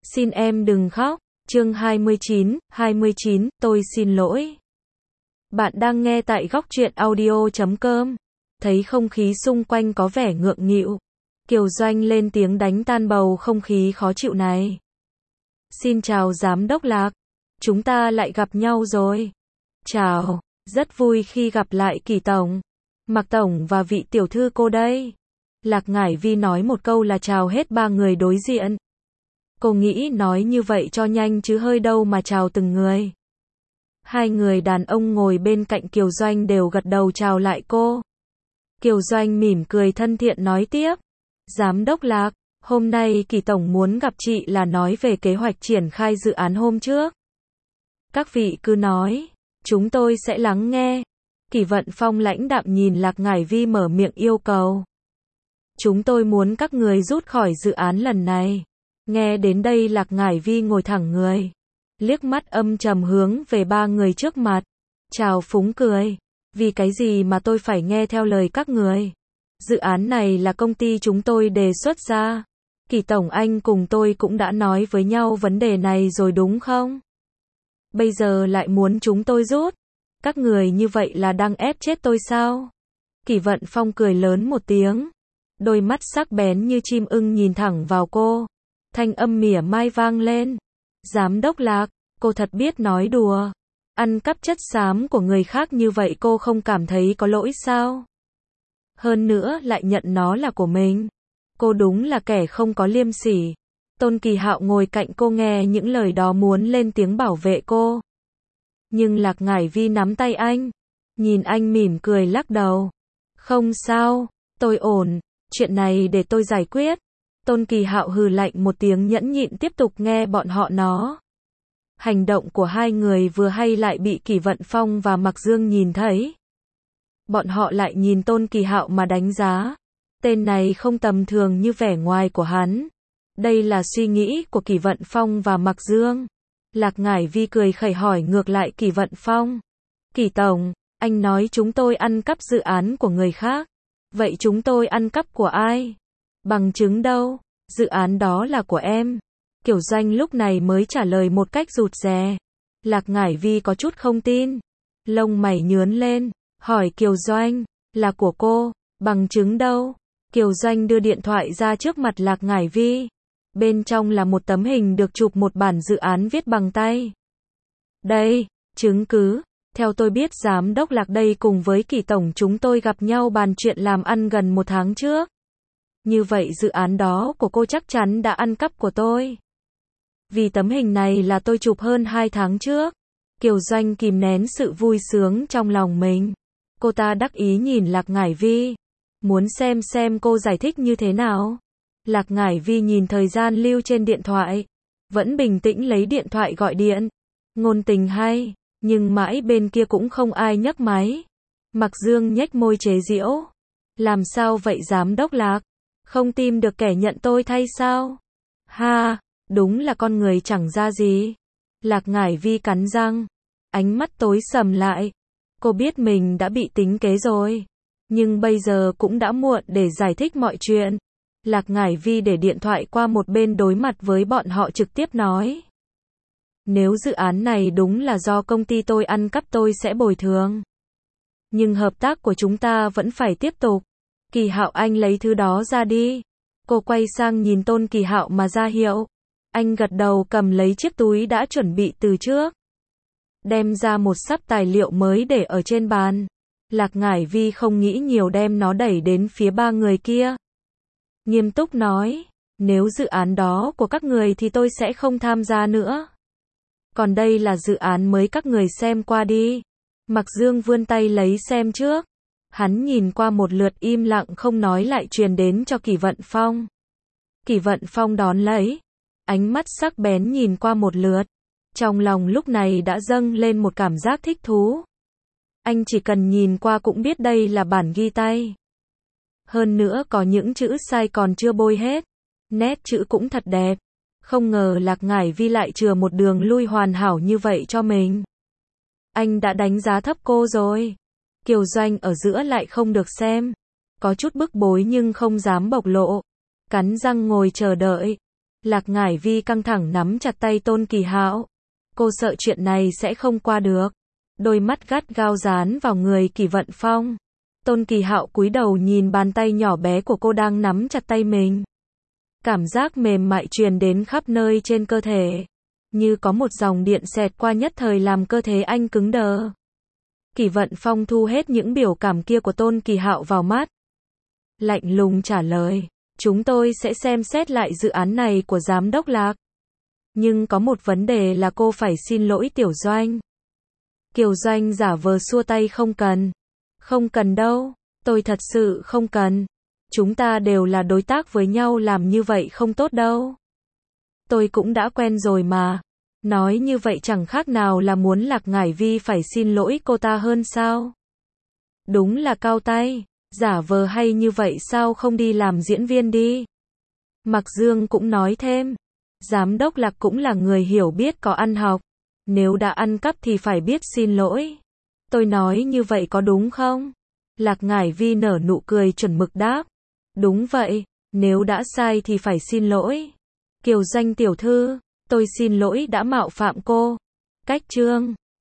Xin em đừng khóc. Chương 29, tôi xin lỗi. Bạn đang nghe tại góc truyện audio.com. Thấy không khí xung quanh có vẻ ngượng nghịu, Kiều Doanh lên tiếng đánh tan bầu không khí khó chịu này. Xin chào giám đốc Lạc, chúng ta lại gặp nhau rồi. Chào, rất vui khi gặp lại Kỳ Tổng, Mạc Tổng và vị tiểu thư cô đây. Lạc Ngải Vi nói một câu là chào hết ba người đối diện. Cô nghĩ nói như vậy cho nhanh chứ hơi đâu mà chào từng người. Hai người đàn ông ngồi bên cạnh Kiều Doanh đều gật đầu chào lại cô. Kiều Doanh mỉm cười thân thiện nói tiếp. Giám đốc Lạc, hôm nay Kỳ Tổng muốn gặp chị là nói về kế hoạch triển khai dự án hôm trước. Các vị cứ nói, chúng tôi sẽ lắng nghe. Kỷ Vận Phong lãnh đạm nhìn Lạc Ngải Vi mở miệng yêu cầu. Chúng tôi muốn các người rút khỏi dự án lần này. Nghe đến đây Lạc Ngải Vi ngồi thẳng người, liếc mắt âm trầm hướng về ba người trước mặt, chào phúng cười. Vì cái gì mà tôi phải nghe theo lời các người? Dự án này là công ty chúng tôi đề xuất ra. Kỳ Tổng anh cùng tôi cũng đã nói với nhau vấn đề này rồi đúng không? Bây giờ lại muốn chúng tôi rút? Các người như vậy là đang ép chết tôi sao? Kỷ Vận Phong cười lớn một tiếng, đôi mắt sắc bén như chim ưng nhìn thẳng vào cô. Thanh âm mỉa mai vang lên. Giám đốc Lạc, cô thật biết nói đùa. Ăn cắp chất xám của người khác như vậy cô không cảm thấy có lỗi sao? Hơn nữa lại nhận nó là của mình. Cô đúng là kẻ không có liêm sỉ. Tôn Kỳ Hạo ngồi cạnh cô nghe những lời đó muốn lên tiếng bảo vệ cô. Nhưng Lạc Ngải Vi nắm tay anh, nhìn anh mỉm cười lắc đầu. Không sao, tôi ổn, chuyện này để tôi giải quyết. Tôn Kỳ Hạo hừ lạnh một tiếng nhẫn nhịn tiếp tục nghe bọn họ nói. Hành động của hai người vừa hay lại bị Kỷ Vận Phong và Mạc Dương nhìn thấy. Bọn họ lại nhìn Tôn Kỳ Hạo mà đánh giá. Tên này không tầm thường như vẻ ngoài của hắn. Đây là suy nghĩ của Kỷ Vận Phong và Mạc Dương. Lạc Ngải Vi cười khẩy hỏi ngược lại Kỷ Vận Phong. Kỷ Tổng, anh nói chúng tôi ăn cắp dự án của người khác. Vậy chúng tôi ăn cắp của ai? Bằng chứng đâu? Dự án đó là của em. Kiều Doanh lúc này mới trả lời một cách rụt rè. Lạc Ngải Vi có chút không tin. Lông mày nhướng lên, hỏi Kiều Doanh, là của cô, bằng chứng đâu? Kiều Doanh đưa điện thoại ra trước mặt Lạc Ngải Vi. Bên trong là một tấm hình được chụp một bản dự án viết bằng tay. Đây, chứng cứ. Theo tôi biết giám đốc Lạc đây cùng với Kỳ Tổng chúng tôi gặp nhau bàn chuyện làm ăn gần một tháng trước. Như vậy dự án đó của cô chắc chắn đã ăn cắp của tôi. Vì tấm hình này là tôi chụp hơn 2 tháng trước. Kiều Doanh kìm nén sự vui sướng trong lòng mình. Cô ta đắc ý nhìn Lạc Ngải Vi. Muốn xem cô giải thích như thế nào. Lạc Ngải Vi nhìn thời gian lưu trên điện thoại. Vẫn bình tĩnh lấy điện thoại gọi điện. Ngôn tình hay, nhưng mãi bên kia cũng không ai nhấc máy. Mạc Dương nhếch môi chế giễu. Làm sao vậy giám đốc Lạc? Không tìm được kẻ nhận tôi thay sao? Ha, đúng là con người chẳng ra gì. Lạc Ngải Vi cắn răng, ánh mắt tối sầm lại. Cô biết mình đã bị tính kế rồi, nhưng bây giờ cũng đã muộn để giải thích mọi chuyện. Lạc Ngải Vi để điện thoại qua một bên đối mặt với bọn họ trực tiếp nói. Nếu dự án này đúng là do công ty tôi ăn cắp tôi sẽ bồi thường. Nhưng hợp tác của chúng ta vẫn phải tiếp tục. Kỳ Hạo anh lấy thứ đó ra đi. Cô quay sang nhìn Tôn Kỳ Hạo mà ra hiệu. Anh gật đầu cầm lấy chiếc túi đã chuẩn bị từ trước. Đem ra một sắp tài liệu mới để ở trên bàn. Lạc Ngải Vi không nghĩ nhiều đem nó đẩy đến phía ba người kia. Nghiêm túc nói, nếu dự án đó của các người thì tôi sẽ không tham gia nữa. Còn đây là dự án mới các người xem qua đi. Mạc Dương vươn tay lấy xem trước. Hắn nhìn qua một lượt im lặng không nói lại truyền đến cho Kỷ Vận Phong. Kỷ Vận Phong đón lấy. Ánh mắt sắc bén nhìn qua một lượt. Trong lòng lúc này đã dâng lên một cảm giác thích thú. Anh chỉ cần nhìn qua cũng biết đây là bản ghi tay. Hơn nữa có những chữ sai còn chưa bôi hết. Nét chữ cũng thật đẹp. Không ngờ Lạc Ngải Vi lại chừa một đường lui hoàn hảo như vậy cho mình. Anh đã đánh giá thấp cô rồi. Kiều Doanh ở giữa lại không được xem. Có chút bức bối nhưng không dám bộc lộ. Cắn răng ngồi chờ đợi. Lạc Ngải Vi căng thẳng nắm chặt tay Tôn Kỳ Hạo. Cô sợ chuyện này sẽ không qua được. Đôi mắt gắt gao dán vào người Kỷ Vận Phong. Tôn Kỳ Hạo cúi đầu nhìn bàn tay nhỏ bé của cô đang nắm chặt tay mình. Cảm giác mềm mại truyền đến khắp nơi trên cơ thể. Như có một dòng điện xẹt qua nhất thời làm cơ thể anh cứng đờ. Kỷ Vận Phong thu hết những biểu cảm kia của Tôn Kỳ Hạo vào mắt. Lạnh lùng trả lời, chúng tôi sẽ xem xét lại dự án này của giám đốc Lạc. Nhưng có một vấn đề là cô phải xin lỗi Tiểu Doanh. Kiều Doanh giả vờ xua tay không cần. Không cần đâu, tôi thật sự không cần. Chúng ta đều là đối tác với nhau, làm như vậy không tốt đâu. Tôi cũng đã quen rồi mà. Nói như vậy chẳng khác nào là muốn Lạc Ngải Vi phải xin lỗi cô ta hơn sao? Đúng là cao tay, giả vờ hay như vậy sao không đi làm diễn viên đi? Mạc Dương cũng nói thêm, giám đốc Lạc cũng là người hiểu biết có ăn học. Nếu đã ăn cắp thì phải biết xin lỗi. Tôi nói như vậy có đúng không? Lạc Ngải Vi nở nụ cười chuẩn mực đáp. Đúng vậy, nếu đã sai thì phải xin lỗi. Kiều Doanh tiểu thư, tôi xin lỗi đã mạo phạm cô. Cách chương